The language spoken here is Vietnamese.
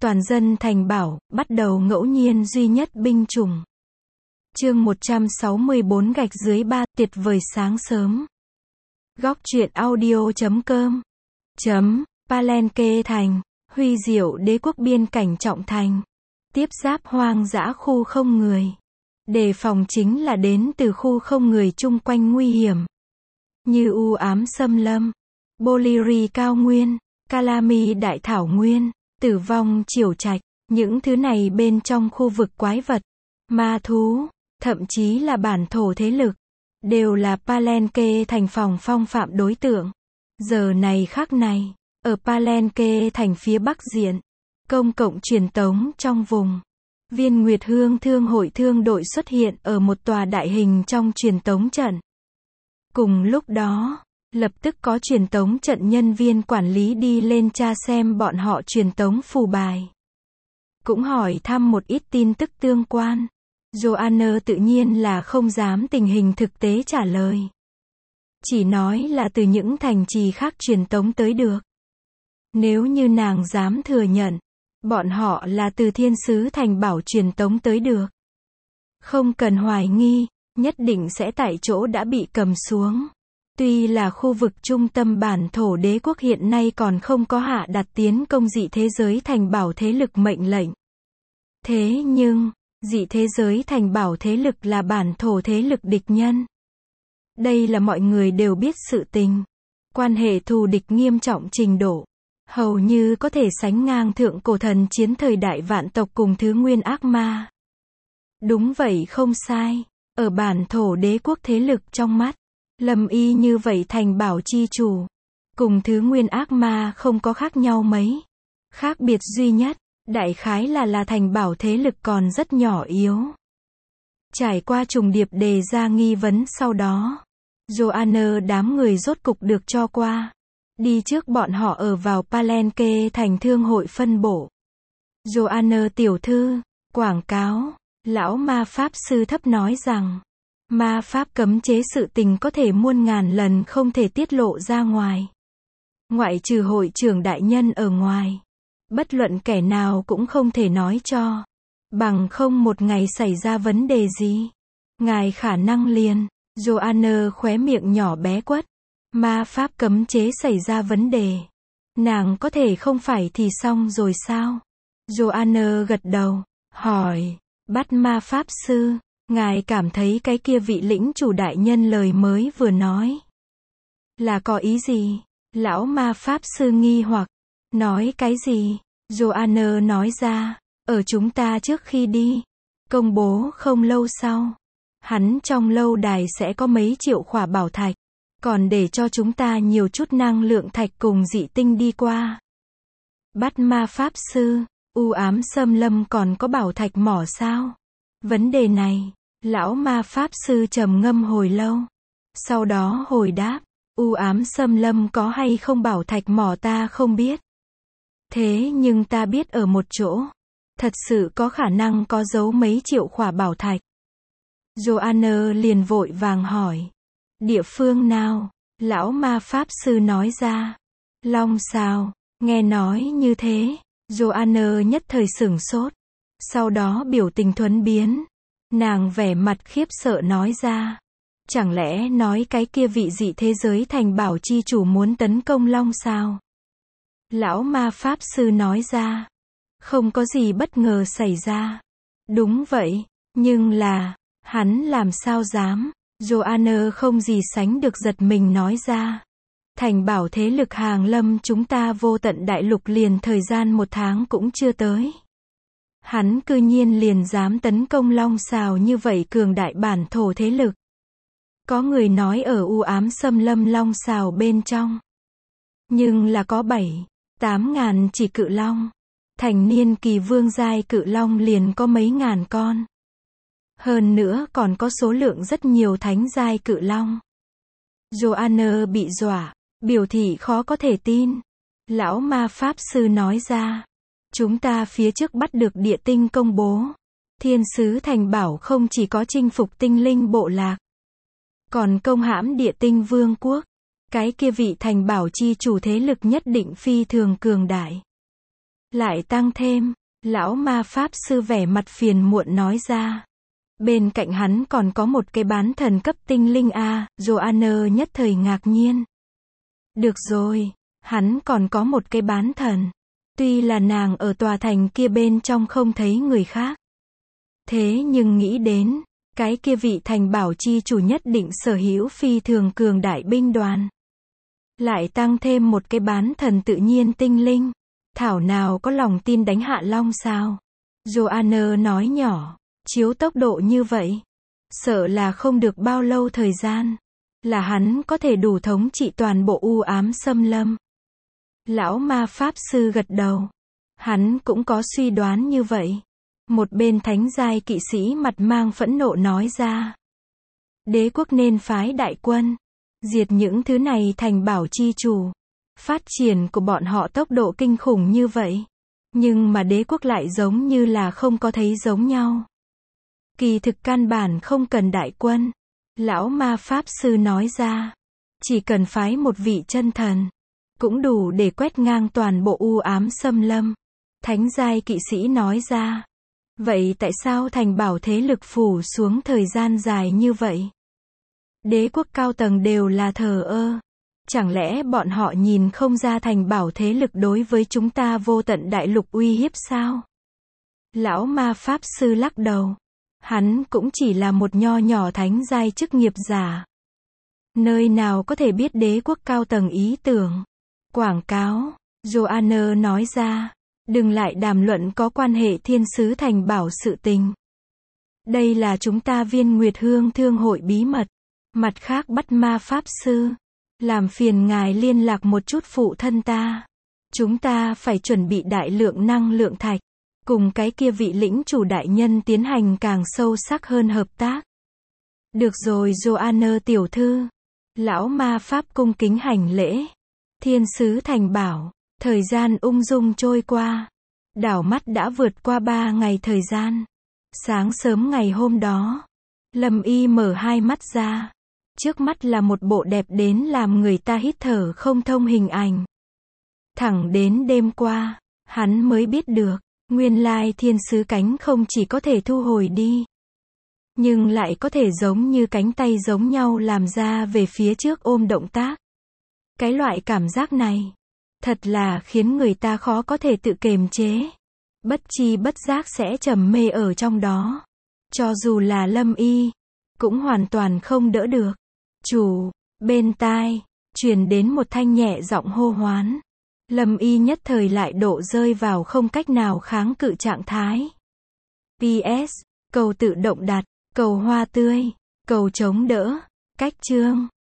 Toàn dân thành bảo, bắt đầu ngẫu nhiên duy nhất binh chủng. Chương 164 gạch dưới 3, tuyệt vời sáng sớm. Góc truyện audio.com Palenque thành, huy diệu đế quốc biên cảnh trọng thành. Tiếp giáp hoang dã khu không người. Đề phòng chính là đến từ khu không người chung quanh nguy hiểm. Như u ám xâm lâm, Boliri cao nguyên, Calami đại thảo nguyên, tử vong triều trạch, những thứ này bên trong khu vực quái vật, ma thú, thậm chí là bản thổ thế lực, đều là Palenque thành phòng phong phạm đối tượng. Giờ này khắc này, ở Palenque thành phía bắc diện, công cộng truyền tống trong vùng, Viên Nguyệt Hương Thương hội thương đội xuất hiện ở một tòa đại hình trong truyền tống trận. Cùng lúc đó, lập tức có truyền tống trận nhân viên quản lý đi lên tra xem bọn họ truyền tống phù bài. Cũng hỏi thăm một ít tin tức tương quan. Joanna tự nhiên là không dám tình hình thực tế trả lời. Chỉ nói là từ những thành trì khác truyền tống tới được. Nếu như nàng dám thừa nhận, bọn họ là từ thiên sứ thành bảo truyền tống tới được. Không cần hoài nghi, nhất định sẽ tại chỗ đã bị cầm xuống. Tuy là khu vực trung tâm bản thổ đế quốc hiện nay còn không có hạ đặt tiến công dị thế giới thành bảo thế lực mệnh lệnh. Thế nhưng, dị thế giới thành bảo thế lực là bản thổ thế lực địch nhân. Đây là mọi người đều biết sự tình. Quan hệ thù địch nghiêm trọng trình độ. Hầu như có thể sánh ngang thượng cổ thần chiến thời đại vạn tộc cùng thứ nguyên ác ma. Đúng vậy không sai. Ở bản thổ đế quốc thế lực trong mắt, Lâm Y như vậy thành bảo chi chủ. Cùng thứ nguyên ác ma không có khác nhau mấy. Khác biệt duy nhất, đại khái là thành bảo thế lực còn rất nhỏ yếu. Trải qua trùng điệp đề ra nghi vấn sau đó, Joanna đám người rốt cục được cho qua. Đi trước bọn họ ở vào Palenque thành thương hội phân bổ. Joanna tiểu thư, quảng cáo, lão ma pháp sư thấp nói rằng, ma pháp cấm chế sự tình có thể muôn ngàn lần không thể tiết lộ ra ngoài. Ngoại trừ hội trưởng đại nhân ở ngoài. Bất luận kẻ nào cũng không thể nói cho. Bằng không một ngày xảy ra vấn đề gì. Ngài khả năng liền. Joanna khóe miệng nhỏ bé quất. Ma pháp cấm chế xảy ra vấn đề. Nàng có thể không phải thì xong rồi sao? Joanna gật đầu, hỏi, bắt ma pháp sư, ngài cảm thấy cái kia vị lĩnh chủ đại nhân lời mới vừa nói là có ý gì? Lão ma pháp sư nghi hoặc, nói cái gì? Joanna nói ra, ở chúng ta trước khi đi, công bố không lâu sau, hắn trong lâu đài sẽ có mấy triệu khỏa bảo thạch. Còn để cho chúng ta nhiều chút năng lượng thạch cùng dị tinh đi qua. Bắt ma pháp sư, u ám xâm lâm còn có bảo thạch mỏ sao? Vấn đề này, lão ma pháp sư trầm ngâm hồi lâu. Sau đó hồi đáp, u ám xâm lâm có hay không bảo thạch mỏ ta không biết. Thế nhưng ta biết ở một chỗ, thật sự có khả năng có giấu mấy triệu khỏa bảo thạch. Joanna liền vội vàng hỏi. Địa phương nào? Lão ma pháp sư nói ra. Long sao? Nghe nói như thế, Joanna nhất thời sửng sốt. Sau đó biểu tình thuấn biến. Nàng vẻ mặt khiếp sợ nói ra. Chẳng lẽ nói cái kia vị dị thế giới thành bảo chi chủ muốn tấn công Long sao? Lão ma pháp sư nói ra. Không có gì bất ngờ xảy ra. Đúng vậy, nhưng là, hắn làm sao dám? Joanna không gì sánh được giật mình nói ra. Thành bảo thế lực hàng lâm chúng ta vô tận đại lục liền thời gian 1 tháng cũng chưa tới. Hắn cư nhiên liền dám tấn công Long Sào như vậy cường đại bản thổ thế lực. Có người nói ở u ám xâm lâm Long Sào bên trong. Nhưng là có 7-8 ngàn chỉ cự long. Thành niên kỳ vương giai cự long liền có mấy ngàn con. Hơn nữa còn có số lượng rất nhiều thánh giai cự long. Joanna bị dọa, biểu thị khó có thể tin. Lão ma pháp sư nói ra. Chúng ta phía trước bắt được địa tinh công bố. Thiên sứ thành bảo không chỉ có chinh phục tinh linh bộ lạc. Còn công hãm địa tinh vương quốc. Cái kia vị thành bảo chi chủ thế lực nhất định phi thường cường đại. Lại tăng thêm, lão ma pháp sư vẻ mặt phiền muộn nói ra. Bên cạnh hắn còn có một cái bán thần cấp tinh linh a, Joanna nhất thời ngạc nhiên. Được rồi, hắn còn có một cái bán thần. Tuy là nàng ở tòa thành kia bên trong không thấy người khác. Thế nhưng nghĩ đến, cái kia vị thành bảo chi chủ nhất định sở hữu phi thường cường đại binh đoàn. Lại tăng thêm một cái bán thần tự nhiên tinh linh. Thảo nào có lòng tin đánh hạ long sao? Joanna nói nhỏ, chiếu tốc độ như vậy. Sợ là không được bao lâu thời gian. Là hắn có thể đủ thống trị toàn bộ u ám xâm lâm. Lão ma pháp sư gật đầu. Hắn cũng có suy đoán như vậy. Một bên thánh giai kỵ sĩ mặt mang phẫn nộ nói ra. Đế quốc nên phái đại quân. Diệt những thứ này thành bảo chi chủ. Phát triển của bọn họ tốc độ kinh khủng như vậy. Nhưng mà đế quốc lại giống như là không có thấy giống nhau. Kỳ thực căn bản không cần đại quân. Lão ma pháp sư nói ra. Chỉ cần phái một vị chân thần. Cũng đủ để quét ngang toàn bộ u ám xâm lâm. Thánh giai kỵ sĩ nói ra. Vậy tại sao thành bảo thế lực phủ xuống thời gian dài như vậy? Đế quốc cao tầng đều là thờ ơ. Chẳng lẽ bọn họ nhìn không ra thành bảo thế lực đối với chúng ta vô tận đại lục uy hiếp sao? Lão ma pháp sư lắc đầu. Hắn cũng chỉ là một nho nhỏ thánh giai chức nghiệp giả. Nơi nào có thể biết đế quốc cao tầng ý tưởng. Quảng cáo, Joanna nói ra. Đừng lại đàm luận có quan hệ thiên sứ thành bảo sự tình. Đây là chúng ta Viên Nguyệt Hương thương hội bí mật. Mặt khác bắt ma pháp sư. Làm phiền ngài liên lạc một chút phụ thân ta. Chúng ta phải chuẩn bị đại lượng năng lượng thạch. Cùng cái kia vị lĩnh chủ đại nhân tiến hành càng sâu sắc hơn hợp tác. Được rồi Joanna tiểu thư. Lão ma pháp cung kính hành lễ. Thiên sứ thành bảo. Thời gian ung dung trôi qua. Đảo mắt đã vượt qua 3 ngày thời gian. Sáng sớm ngày hôm đó. Lâm Y mở hai mắt ra. Trước mắt là một bộ đẹp đến làm người ta hít thở không thông hình ảnh. Thẳng đến đêm qua, hắn mới biết được, nguyên lai thiên sứ cánh không chỉ có thể thu hồi đi, nhưng lại có thể giống như cánh tay giống nhau làm ra về phía trước ôm động tác. Cái loại cảm giác này, thật là khiến người ta khó có thể tự kiềm chế. Bất chi bất giác sẽ trầm mê ở trong đó. Cho dù là Lâm Y, cũng hoàn toàn không đỡ được. Chủ, bên tai, truyền đến một thanh nhẹ giọng hô hoán. Lâm Y nhất thời lại độ rơi vào không cách nào kháng cự trạng thái. PS, cầu tự động đặt, cầu hoa tươi, cầu chống đỡ, cách chương.